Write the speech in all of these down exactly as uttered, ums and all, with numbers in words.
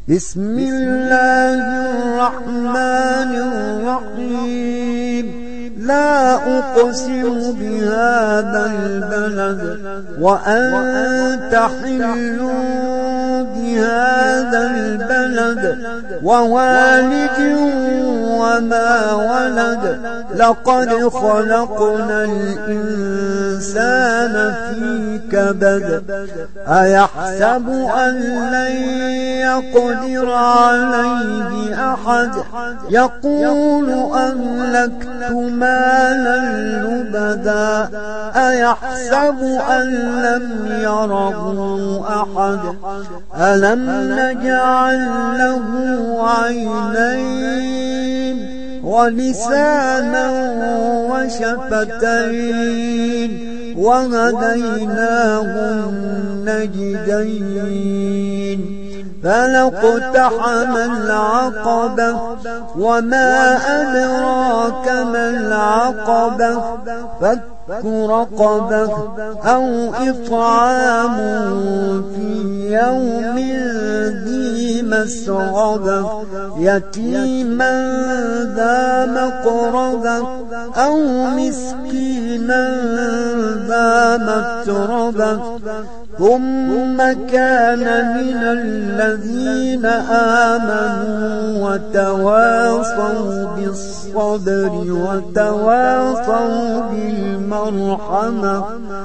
بسم الله الرحمن الرحيم لا أقسم بهذا البلد وأنت حل بهذا البلد ووالد وما ولد لقد خلقنا الإنسان في كبد أيحسب أن لن يقدر عليه أحد يقول أهلكت مالا لبدا أيحسب أن لم يره أحد ألم نجعل له عينين ولسانا وشفتين وهديناه النجدين فلاقتحم العقبة وما أدراك ما العقبة فك رقبة أو إطعام في يوم ذي مسغبة يتيما ذا مقربة أو مسكينا ذا متربة ثم كان من الذين آمنوا وتواصوا بالصبر وتواصوا بالمرحمة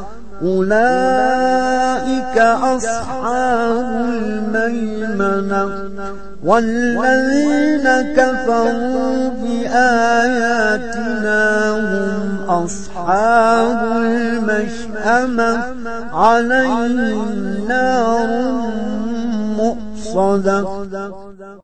أولئك أصحاب الميمنة والذين كفروا بآياتنا هم أصحاب المشأمة عليهم نار مؤصدة.